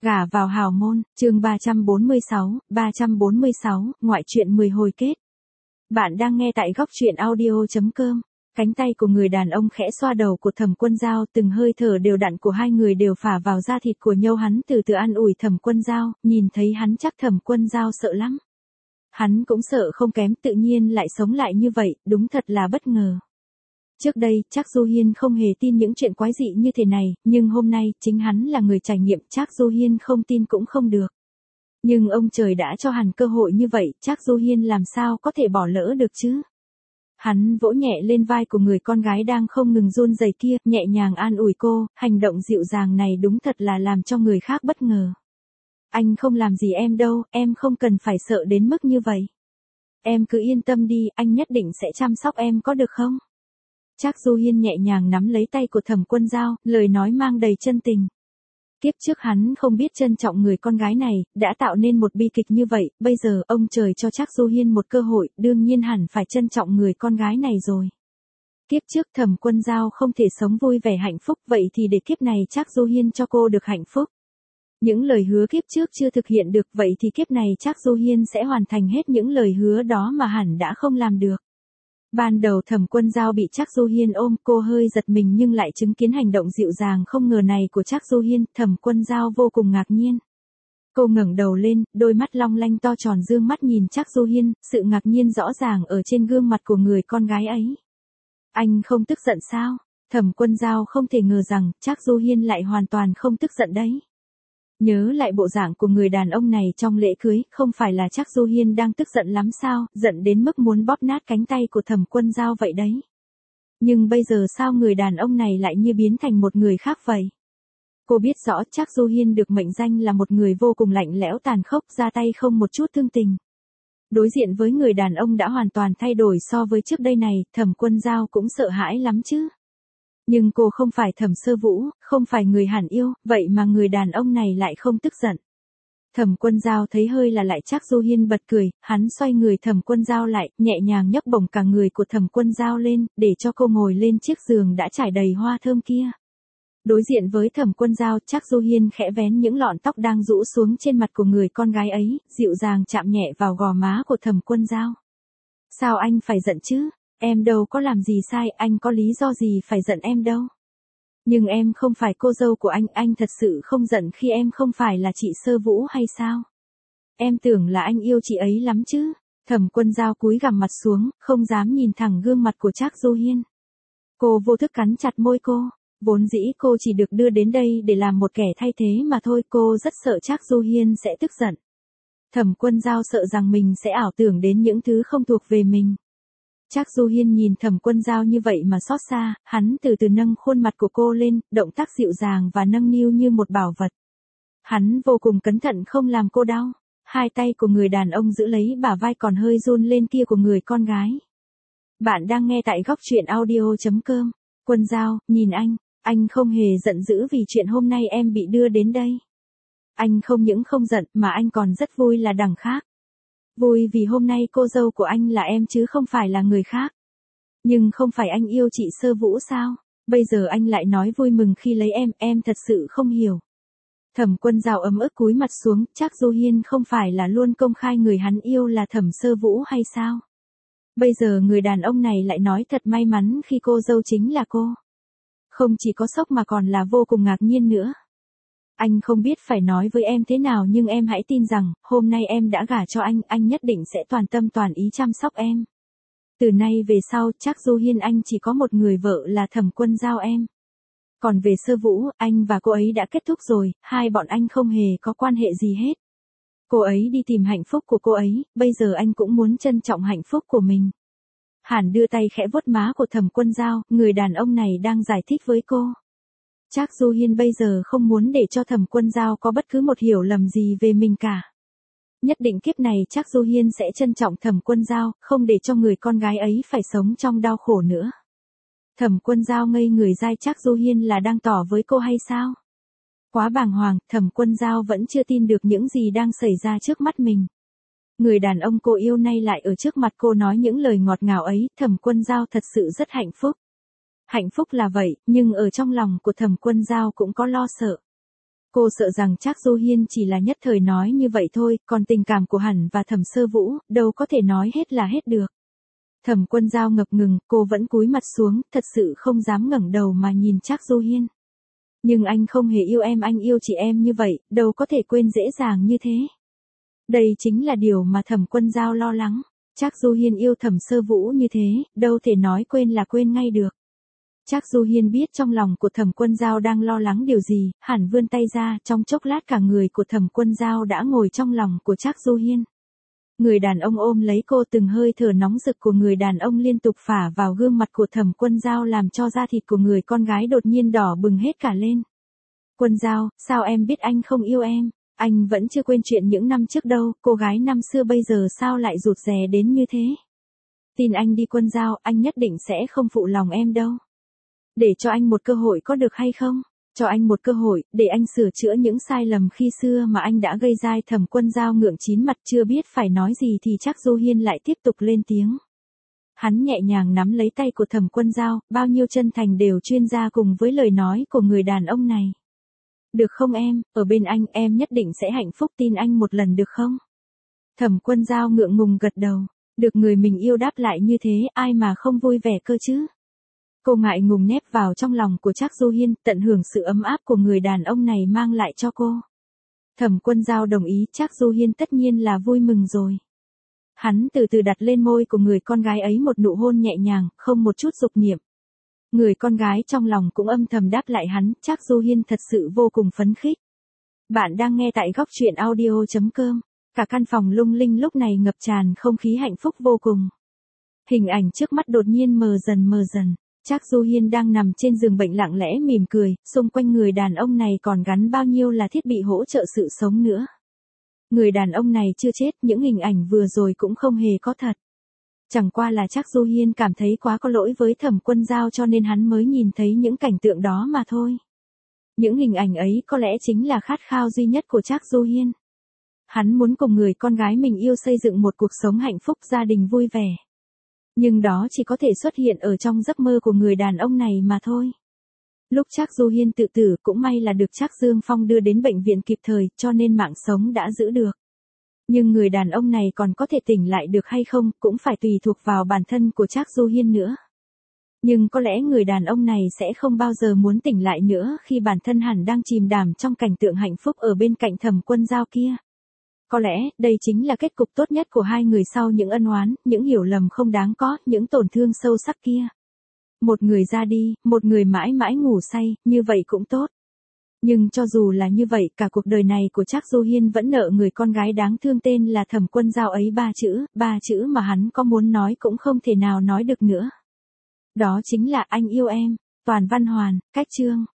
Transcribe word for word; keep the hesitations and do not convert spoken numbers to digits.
Gả vào hào môn, chương ba trăm bốn mươi sáu, ba trăm bốn mươi sáu, ngoại truyện mười hồi kết. Bạn đang nghe tại góc truyện audio chấm com. Cánh tay của người đàn ông khẽ xoa đầu của Thẩm Quân Dao, từng hơi thở đều đặn của hai người đều phả vào da thịt của nhau. Hắn từ từ an ủi Thẩm Quân Dao, nhìn thấy hắn chắc Thẩm Quân Dao sợ lắm. Hắn cũng sợ không kém, tự nhiên lại sống lại như vậy, đúng thật là bất ngờ. Trước đây, Trác Du Hiên không hề tin những chuyện quái dị như thế này, nhưng hôm nay, chính hắn là người trải nghiệm, Trác Du Hiên không tin cũng không được. Nhưng ông trời đã cho hắn cơ hội như vậy, Trác Du Hiên làm sao có thể bỏ lỡ được chứ? Hắn vỗ nhẹ lên vai của người con gái đang không ngừng run rẩy kia, nhẹ nhàng an ủi cô, hành động dịu dàng này đúng thật là làm cho người khác bất ngờ. Anh không làm gì em đâu, em không cần phải sợ đến mức như vậy. Em cứ yên tâm đi, anh nhất định sẽ chăm sóc em có được không? Trác Du Hiên nhẹ nhàng nắm lấy tay của Thẩm Quân Dao, lời nói mang đầy chân tình. Kiếp trước hắn không biết trân trọng người con gái này, đã tạo nên một bi kịch như vậy, bây giờ ông trời cho Trác Du Hiên một cơ hội, đương nhiên hẳn phải trân trọng người con gái này rồi. Kiếp trước Thẩm Quân Dao không thể sống vui vẻ hạnh phúc, vậy thì để kiếp này Trác Du Hiên cho cô được hạnh phúc. Những lời hứa kiếp trước chưa thực hiện được, vậy thì kiếp này Trác Du Hiên sẽ hoàn thành hết những lời hứa đó mà hẳn đã không làm được. Ban đầu Thẩm Quân Dao bị Trác Du Hiên ôm, cô hơi giật mình nhưng lại chứng kiến hành động dịu dàng không ngờ này của Trác Du Hiên, Thẩm Quân Dao vô cùng ngạc nhiên. Cô ngẩng đầu lên, đôi mắt long lanh to tròn dương mắt nhìn Trác Du Hiên, sự ngạc nhiên rõ ràng ở trên gương mặt của người con gái ấy. Anh không tức giận sao? Thẩm Quân Dao không thể ngờ rằng Trác Du Hiên lại hoàn toàn không tức giận đấy. Nhớ lại bộ dạng của người đàn ông này trong lễ cưới, không phải là Trác Du Hiên đang tức giận lắm sao, giận đến mức muốn bóp nát cánh tay của Thẩm Quân Dao vậy đấy. Nhưng bây giờ sao người đàn ông này lại như biến thành một người khác vậy? Cô biết rõ Trác Du Hiên được mệnh danh là một người vô cùng lạnh lẽo tàn khốc, ra tay không một chút thương tình. Đối diện với người đàn ông đã hoàn toàn thay đổi so với trước đây này, Thẩm Quân Dao cũng sợ hãi lắm chứ. Nhưng cô không phải Thẩm Sơ Vũ, không phải người hẳn yêu, vậy mà người đàn ông này lại không tức giận. Thẩm Quân Dao thấy hơi là lại Trác Du Hiên bật cười, hắn xoay người Thẩm Quân Dao lại, nhẹ nhàng nhấc bổng cả người của Thẩm Quân Dao lên, để cho cô ngồi lên chiếc giường đã trải đầy hoa thơm kia. Đối diện với Thẩm Quân Dao, Trác Du Hiên khẽ vén những lọn tóc đang rũ xuống trên mặt của người con gái ấy, dịu dàng chạm nhẹ vào gò má của Thẩm Quân Dao. Sao anh phải giận chứ? Em đâu có làm gì sai, anh có lý do gì phải giận em đâu. Nhưng em không phải cô dâu của anh, anh thật sự không giận khi em không phải là chị Sơ Vũ hay sao? Em tưởng là anh yêu chị ấy lắm chứ. Thẩm Quân Dao cúi gằm mặt xuống, không dám nhìn thẳng gương mặt của Trác Du Hiên. Cô vô thức cắn chặt môi cô, vốn dĩ cô chỉ được đưa đến đây để làm một kẻ thay thế mà thôi, cô rất sợ Trác Du Hiên sẽ tức giận. Thẩm Quân Dao sợ rằng mình sẽ ảo tưởng đến những thứ không thuộc về mình. Trác Du Hiên nhìn Thẩm Quân Dao như vậy mà xót xa, hắn từ từ nâng khuôn mặt của cô lên, động tác dịu dàng và nâng niu như một bảo vật. Hắn vô cùng cẩn thận không làm cô đau. Hai tay của người đàn ông giữ lấy bả vai còn hơi run lên kia của người con gái. Bạn đang nghe tại góc truyện audio chấm com. Quân Dao, nhìn anh, anh không hề giận dữ vì chuyện hôm nay em bị đưa đến đây. Anh không những không giận mà anh còn rất vui là đằng khác. Vui vì hôm nay cô dâu của anh là em chứ không phải là người khác. Nhưng không phải anh yêu chị Sơ Vũ sao? Bây giờ anh lại nói vui mừng khi lấy em, em thật sự không hiểu. Thẩm Quân Dao ấm ức cúi mặt xuống, Trác Du Hiên không phải là luôn công khai người hắn yêu là Thẩm Sơ Vũ hay sao? Bây giờ người đàn ông này lại nói thật may mắn khi cô dâu chính là cô. Không chỉ có sốc mà còn là vô cùng ngạc nhiên nữa. Anh không biết phải nói với em thế nào nhưng em hãy tin rằng, hôm nay em đã gả cho anh, anh nhất định sẽ toàn tâm toàn ý chăm sóc em. Từ nay về sau, Trác Du Hiên anh chỉ có một người vợ là Thẩm Quân Dao em. Còn về Sơ Vũ, anh và cô ấy đã kết thúc rồi, hai bọn anh không hề có quan hệ gì hết. Cô ấy đi tìm hạnh phúc của cô ấy, bây giờ anh cũng muốn trân trọng hạnh phúc của mình. Hàn đưa tay khẽ vuốt má của Thẩm Quân Dao, người đàn ông này đang giải thích với cô. Trác Du Hiên bây giờ không muốn để cho Thẩm Quân Dao có bất cứ một hiểu lầm gì về mình cả. Nhất định kiếp này Trác Du Hiên sẽ trân trọng Thẩm Quân Dao, không để cho người con gái ấy phải sống trong đau khổ nữa. Thẩm Quân Dao ngây người dai, Trác Du Hiên là đang tỏ với cô hay sao? Quá bàng hoàng, Thẩm Quân Dao vẫn chưa tin được những gì đang xảy ra trước mắt mình. Người đàn ông cô yêu nay lại ở trước mặt cô nói những lời ngọt ngào ấy, Thẩm Quân Dao thật sự rất hạnh phúc. Hạnh phúc là vậy, nhưng ở trong lòng của Thẩm Quân Dao cũng có lo sợ. Cô sợ rằng Trác Du Hiên chỉ là nhất thời nói như vậy thôi, còn tình cảm của hắn và Thẩm Sơ Vũ, đâu có thể nói hết là hết được. Thẩm Quân Dao ngập ngừng, cô vẫn cúi mặt xuống, thật sự không dám ngẩng đầu mà nhìn Trác Du Hiên. Nhưng anh không hề yêu em, anh yêu chị em như vậy, đâu có thể quên dễ dàng như thế. Đây chính là điều mà Thẩm Quân Dao lo lắng. Trác Du Hiên yêu Thẩm Sơ Vũ như thế, đâu thể nói quên là quên ngay được. Trác Du Hiên biết trong lòng của Thẩm Quân Dao đang lo lắng điều gì, hẳn vươn tay ra, trong chốc lát cả người của Thẩm Quân Dao đã ngồi trong lòng của Trác Du Hiên. Người đàn ông ôm lấy cô, từng hơi thở nóng rực của người đàn ông liên tục phả vào gương mặt của Thẩm Quân Dao làm cho da thịt của người con gái đột nhiên đỏ bừng hết cả lên. Quân Dao, sao em biết anh không yêu em? Anh vẫn chưa quên chuyện những năm trước đâu, cô gái năm xưa bây giờ sao lại rụt rè đến như thế? Tin anh đi Quân Dao, anh nhất định sẽ không phụ lòng em đâu. Để cho anh một cơ hội có được hay không? Cho anh một cơ hội, để anh sửa chữa những sai lầm khi xưa mà anh đã gây ra. Thẩm Quân Dao ngượng chín mặt, chưa biết phải nói gì thì Trác Du Hiên lại tiếp tục lên tiếng. Hắn nhẹ nhàng nắm lấy tay của Thẩm Quân Dao, bao nhiêu chân thành đều chuyên ra cùng với lời nói của người đàn ông này. Được không em, ở bên anh em nhất định sẽ hạnh phúc, tin anh một lần được không? Thẩm Quân Dao ngượng ngùng gật đầu, được người mình yêu đáp lại như thế, ai mà không vui vẻ cơ chứ? Cô ngại ngùng nép vào trong lòng của Trác Du Hiên, tận hưởng sự ấm áp của người đàn ông này mang lại cho cô. Thẩm Quân Dao đồng ý, Trác Du Hiên tất nhiên là vui mừng rồi. Hắn từ từ đặt lên môi của người con gái ấy một nụ hôn nhẹ nhàng, không một chút dục niệm. Người con gái trong lòng cũng âm thầm đáp lại hắn, Trác Du Hiên thật sự vô cùng phấn khích. Bạn đang nghe tại góc truyện audio chấm com. Cả căn phòng lung linh lúc này ngập tràn không khí hạnh phúc vô cùng. Hình ảnh trước mắt đột nhiên mờ dần mờ dần. Trác Du Hiên đang nằm trên giường bệnh lặng lẽ mỉm cười, xung quanh người đàn ông này còn gắn bao nhiêu là thiết bị hỗ trợ sự sống nữa. Người đàn ông này chưa chết, những hình ảnh vừa rồi cũng không hề có thật. Chẳng qua là Trác Du Hiên cảm thấy quá có lỗi với Thẩm Quân Dao cho nên hắn mới nhìn thấy những cảnh tượng đó mà thôi. Những hình ảnh ấy có lẽ chính là khát khao duy nhất của Trác Du Hiên. Hắn muốn cùng người con gái mình yêu xây dựng một cuộc sống hạnh phúc, gia đình vui vẻ. Nhưng đó chỉ có thể xuất hiện ở trong giấc mơ của người đàn ông này mà thôi. Lúc Trác Du Hiên tự tử cũng may là được Trác Dương Phong đưa đến bệnh viện kịp thời, cho nên mạng sống đã giữ được. Nhưng người đàn ông này còn có thể tỉnh lại được hay không cũng phải tùy thuộc vào bản thân của Trác Du Hiên nữa. Nhưng có lẽ người đàn ông này sẽ không bao giờ muốn tỉnh lại nữa khi bản thân hẳn đang chìm đắm trong cảnh tượng hạnh phúc ở bên cạnh Thẩm Quân Dao kia. Có lẽ, đây chính là kết cục tốt nhất của hai người sau những ân oán, những hiểu lầm không đáng có, những tổn thương sâu sắc kia. Một người ra đi, một người mãi mãi ngủ say, như vậy cũng tốt. Nhưng cho dù là như vậy, cả cuộc đời này của Trác Du Hiên vẫn nợ người con gái đáng thương tên là Thẩm Quân Dao ấy ba chữ, ba chữ mà hắn có muốn nói cũng không thể nào nói được nữa. Đó chính là anh yêu em. Toàn văn hoàn, cách chương.